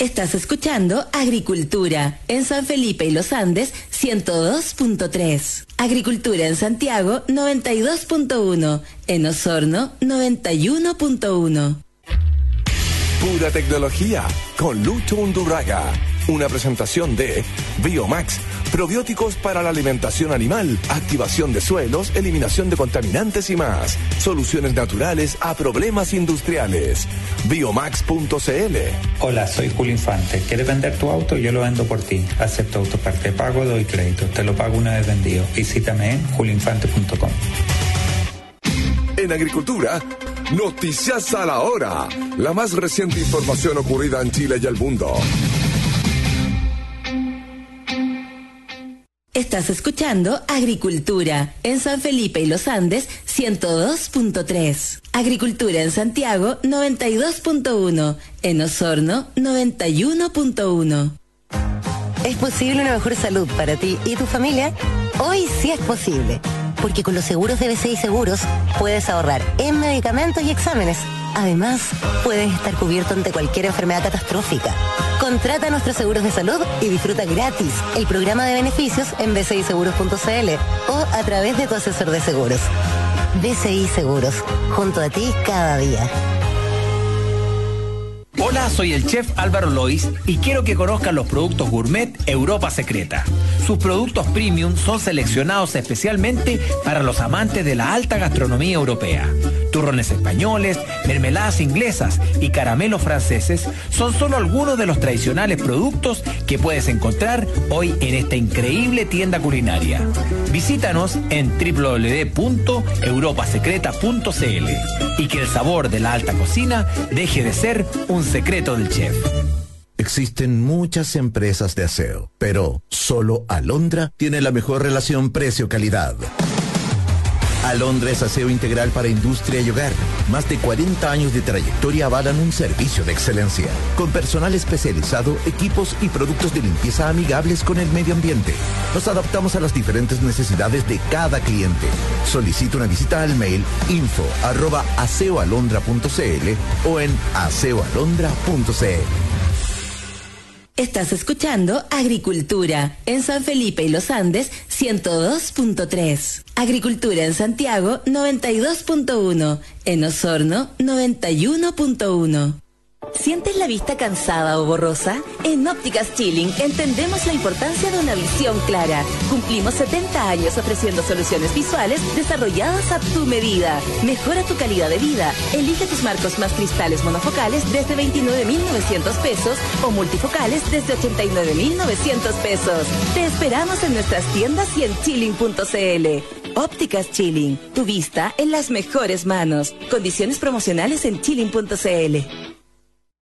Estás escuchando Agricultura en San Felipe y Los Andes 102.3. Agricultura en Santiago 92.1. En Osorno 91.1. Pura tecnología con Lucho Undurraga. Una presentación de Biomax, probióticos para la alimentación animal, activación de suelos, eliminación de contaminantes y más. Soluciones naturales a problemas industriales. Biomax.cl. Hola, soy Julio Infante. ¿Quieres vender tu auto? Yo lo vendo por ti. Acepto autoparte de pago, doy crédito. Te lo pago una vez vendido. Visítame en julioinfante.com. En agricultura, noticias a la hora. La más reciente información ocurrida en Chile y el mundo. Estás escuchando Agricultura en San Felipe y Los Andes 102.3. Agricultura en Santiago 92.1. En Osorno 91.1. ¿Es posible una mejor salud para ti y tu familia? Hoy sí es posible, porque con los seguros de BCI Seguros puedes ahorrar en medicamentos y exámenes. Además, puedes estar cubierto ante cualquier enfermedad catastrófica. Contrata nuestros seguros de salud y disfruta gratis el programa de beneficios en bciseguros.cl o a través de tu asesor de seguros. BCI Seguros, junto a ti cada día. Hola, soy el chef Álvaro Lois y quiero que conozcan los productos gourmet Europa Secreta. Sus productos premium son seleccionados especialmente para los amantes de la alta gastronomía europea. Turrones españoles, mermeladas inglesas y caramelos franceses son solo algunos de los tradicionales productos que puedes encontrar hoy en esta increíble tienda culinaria. Visítanos en www.europasecreta.cl y que el sabor de la alta cocina deje de ser un secreto del chef. Existen muchas empresas de aseo, pero solo Alondra tiene la mejor relación precio-calidad. Alondra es aseo integral para industria y hogar. Más de 40 años de trayectoria avalan un servicio de excelencia. Con personal especializado, equipos y productos de limpieza amigables con el medio ambiente. Nos adaptamos a las diferentes necesidades de cada cliente. Solicita una visita al mail info@aseoalondra.cl o en aseoalondra.cl. Estás escuchando Agricultura en San Felipe y Los Andes 102.3. Agricultura en Santiago 92.1. En Osorno 91.1. ¿Sientes la vista cansada o borrosa? En Ópticas Chilling entendemos la importancia de una visión clara. Cumplimos 70 años ofreciendo soluciones visuales desarrolladas a tu medida. Mejora tu calidad de vida. Elige tus marcos más cristales monofocales desde 29.900 pesos o multifocales desde 89.900 pesos. Te esperamos en nuestras tiendas y en chilling.cl. Ópticas Chilling, tu vista en las mejores manos. Condiciones promocionales en chilling.cl.